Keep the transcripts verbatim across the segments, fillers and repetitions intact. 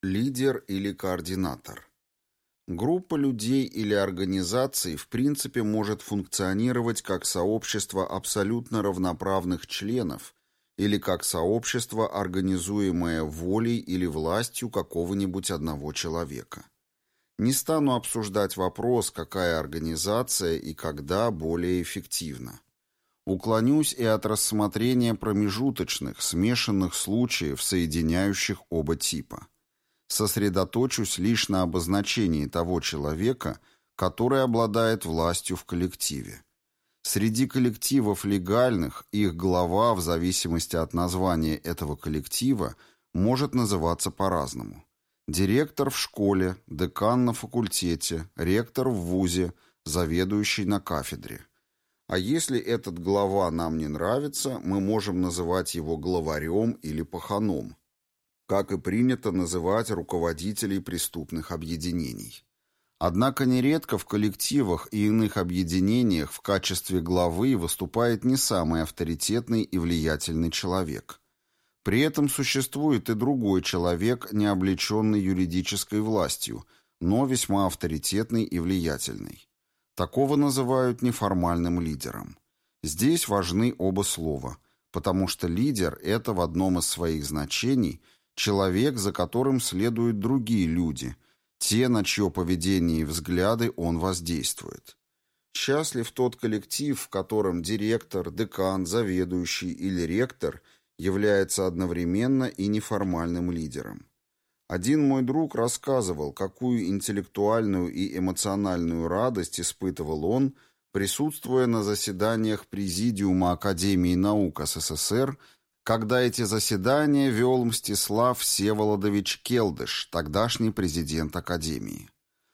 Лидер или координатор. Группа людей или организаций в принципе может функционировать как сообщество абсолютно равноправных членов или как сообщество, организуемое волей или властью какого-нибудь одного человека. Не стану обсуждать вопрос, какая организация и когда более эффективна. Уклонюсь и от рассмотрения промежуточных, смешанных случаев, соединяющих оба типа. Сосредоточусь лишь на обозначении того человека, который обладает властью в коллективе. Среди коллективов легальных их глава, в зависимости от названия этого коллектива, может называться по-разному. Директор в школе, декан на факультете, ректор в вузе, заведующий на кафедре. А если этот глава нам не нравится, мы можем называть его главарем или паханом, как и принято называть руководителей преступных объединений. Однако нередко в коллективах и иных объединениях в качестве главы выступает не самый авторитетный и влиятельный человек. При этом существует и другой человек, не облеченный юридической властью, но весьма авторитетный и влиятельный. Такого называют неформальным лидером. Здесь важны оба слова, потому что лидер – это в одном из своих значений – человек, за которым следуют другие люди, те, на чье поведение и взгляды он воздействует. Счастлив тот коллектив, в котором директор, декан, заведующий или ректор является одновременно и неформальным лидером. Один мой друг рассказывал, какую интеллектуальную и эмоциональную радость испытывал он, присутствуя на заседаниях Президиума Академии наук СССР, когда эти заседания вел Мстислав Всеволодович Келдыш, тогдашний президент Академии.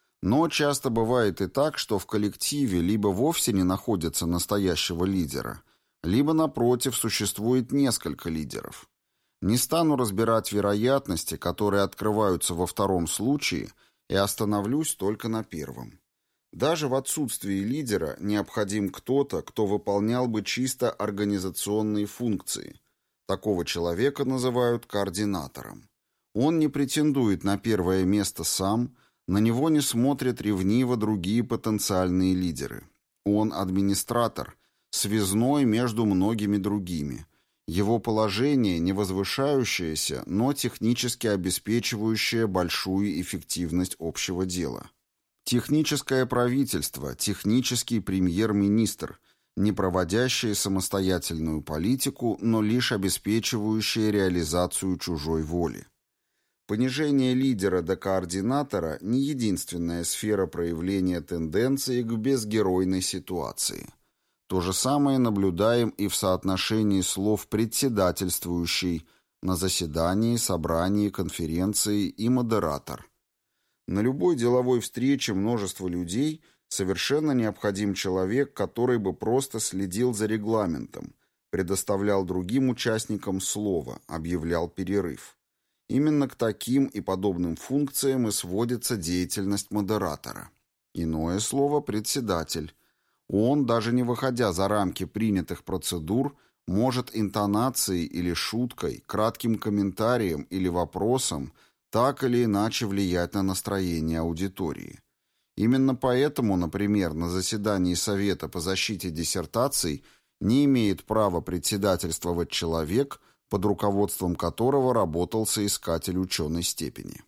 Но часто бывает и так, что в коллективе либо вовсе не находится настоящего лидера, либо, напротив, существует несколько лидеров. Не стану разбирать вероятности, которые открываются во втором случае, и остановлюсь только на первом. Даже в отсутствии лидера необходим кто-то, кто выполнял бы чисто организационные функции. Такого человека называют координатором. Он не претендует на первое место сам, на него не смотрят ревниво другие потенциальные лидеры. Он администратор, связной между многими другими. Его положение не возвышающееся, но технически обеспечивающее большую эффективность общего дела. Техническое правительство, технический премьер-министр, не проводящие самостоятельную политику, но лишь обеспечивающие реализацию чужой воли. Понижение лидера до координатора – не единственная сфера проявления тенденции к безгеройной ситуации. То же самое наблюдаем и в соотношении слов «председательствующий» на заседании, собрании, конференции и «модератор». На любой деловой встрече множество людей – совершенно необходим человек, который бы просто следил за регламентом, предоставлял другим участникам слово, объявлял перерыв. Именно к таким и подобным функциям и сводится деятельность модератора. Иное слово – председатель. Он, даже не выходя за рамки принятых процедур, может интонацией или шуткой, кратким комментарием или вопросом так или иначе влиять на настроение аудитории. Именно поэтому, например, на заседании Совета по защите диссертаций не имеет права председательствовать человек, под руководством которого работал соискатель ученой степени.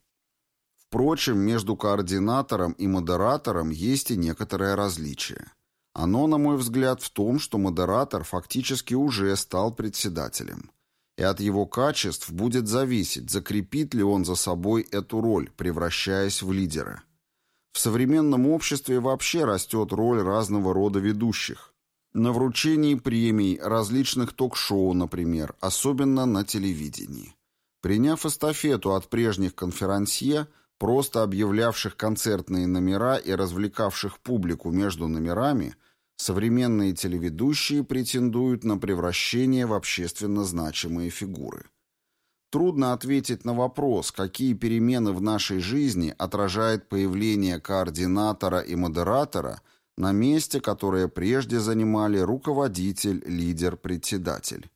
Впрочем, между координатором и модератором есть и некоторое различие. Оно, на мой взгляд, в том, что модератор фактически уже стал председателем. И от его качеств будет зависеть, закрепит ли он за собой эту роль, превращаясь в лидера. В современном обществе вообще растет роль разного рода ведущих. На вручении премий, различных ток-шоу, например, особенно на телевидении. Приняв эстафету от прежних конферансье, просто объявлявших концертные номера и развлекавших публику между номерами, современные телеведущие претендуют на превращение в общественно значимые фигуры. Трудно ответить на вопрос, какие перемены в нашей жизни отражает появление координатора и модератора на месте, которое прежде занимали руководитель, лидер, председатель.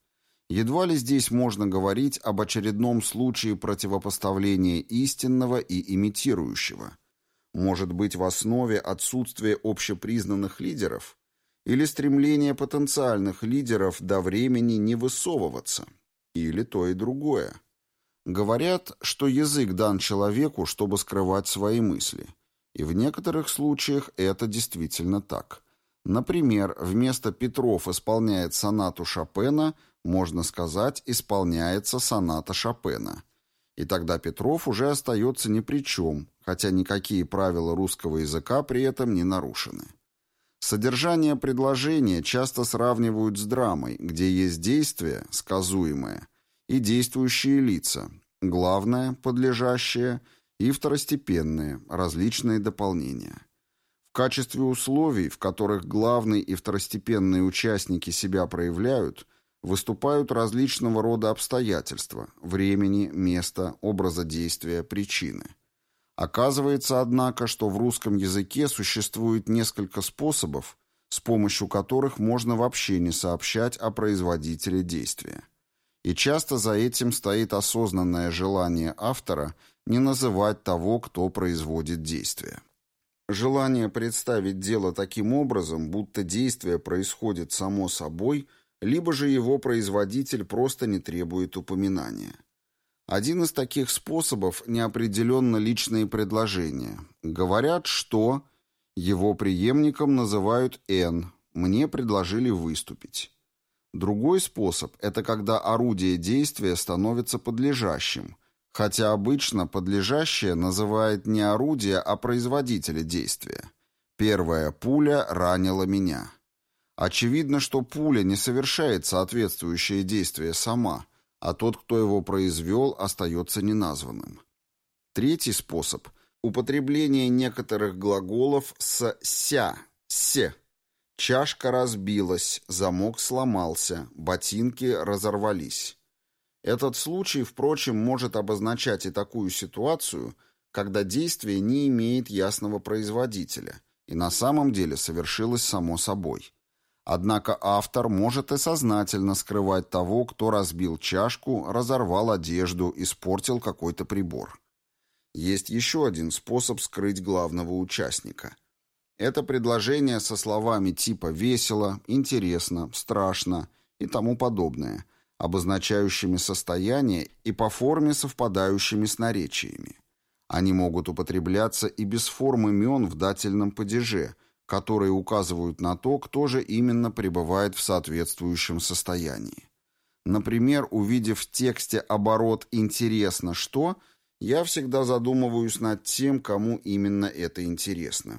Едва ли здесь можно говорить об очередном случае противопоставления истинного и имитирующего. Может быть, в основе отсутствие общепризнанных лидеров или стремление потенциальных лидеров до времени не высовываться, или то и другое. Говорят, что язык дан человеку, чтобы скрывать свои мысли. И в некоторых случаях это действительно так. Например, вместо «Петров исполняет сонату Шопена» можно сказать «исполняется соната Шопена». И тогда Петров уже остается ни при чем, хотя никакие правила русского языка при этом не нарушены. Содержание предложения часто сравнивают с драмой, где есть действие, сказуемое, и действующие лица, главное, подлежащее, и второстепенные, различные дополнения. В качестве условий, в которых главный и второстепенные участники себя проявляют, выступают различного рода обстоятельства – времени, места, образа действия, причины. Оказывается, однако, что в русском языке существует несколько способов, с помощью которых можно вообще не сообщать о производителе действия. И часто за этим стоит осознанное желание автора не называть того, кто производит действие. Желание представить дело таким образом, будто действие происходит само собой, либо же его производитель просто не требует упоминания. Один из таких способов – неопределенно личные предложения. Говорят, что его преемником называют «Н», мне предложили выступить. Другой способ – это когда орудие действия становится подлежащим, хотя обычно подлежащее называет не орудие, а производителя действия. Первая пуля ранила меня. Очевидно, что пуля не совершает соответствующее действие сама, а тот, кто его произвел, остается неназванным. Третий способ – употребление некоторых глаголов с «ся», «се». Чашка разбилась, замок сломался, ботинки разорвались. Этот случай, впрочем, может обозначать и такую ситуацию, когда действие не имеет ясного производителя и на самом деле совершилось само собой. Однако автор может и сознательно скрывать того, кто разбил чашку, разорвал одежду, испортил какой-то прибор. Есть еще один способ скрыть главного участника. Это предложение со словами типа «весело», «интересно», «страшно» и тому подобное, обозначающими состояние и по форме совпадающими с наречиями. Они могут употребляться и без форм имен в дательном падеже, которые указывают на то, кто же именно пребывает в соответствующем состоянии. Например, увидев в тексте оборот «интересно что», я всегда задумываюсь над тем, кому именно это интересно.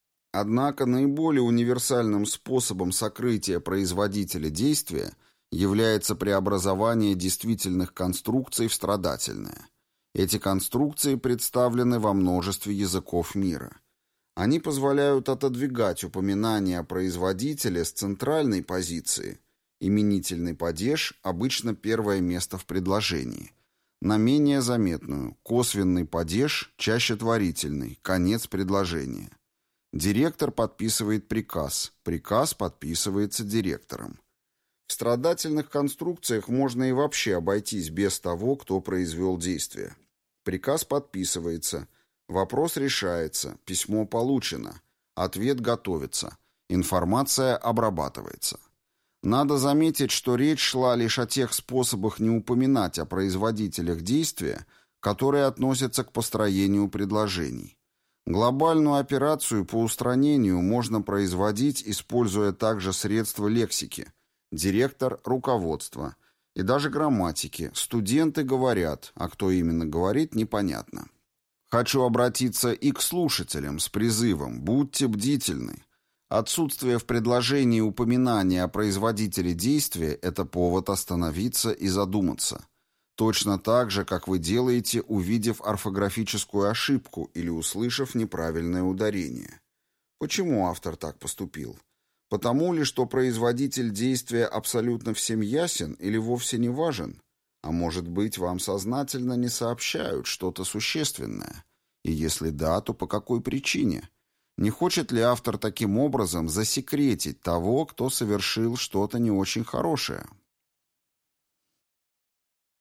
Однако наиболее универсальным способом сокрытия производителя действия является преобразование действительных конструкций в страдательное. Эти конструкции представлены во множестве языков мира. Они позволяют отодвигать упоминание о производителе с центральной позиции, именительный падеж, обычно первое место в предложении, на менее заметную, косвенный падеж, чаще творительный, конец предложения. Директор подписывает приказ, приказ подписывается директором. В страдательных конструкциях можно и вообще обойтись без того, кто произвел действие. Приказ подписывается, вопрос решается, письмо получено, ответ готовится, информация обрабатывается. Надо заметить, что речь шла лишь о тех способах не упоминать о производителях действия, которые относятся к построению предложений. Глобальную операцию по устранению можно производить, используя также средства лексики – директор, руководство и даже грамматики. Студенты говорят, а кто именно говорит – непонятно. Хочу обратиться и к слушателям с призывом «Будьте бдительны». Отсутствие в предложении упоминания о производителе действия – это повод остановиться и задуматься. Точно так же, как вы делаете, увидев орфографическую ошибку или услышав неправильное ударение. Почему автор так поступил? Потому ли, что производитель действия абсолютно всем ясен или вовсе не важен? А может быть, вам сознательно не сообщают что-то существенное? И если да, то по какой причине? Не хочет ли автор таким образом засекретить того, кто совершил что-то не очень хорошее?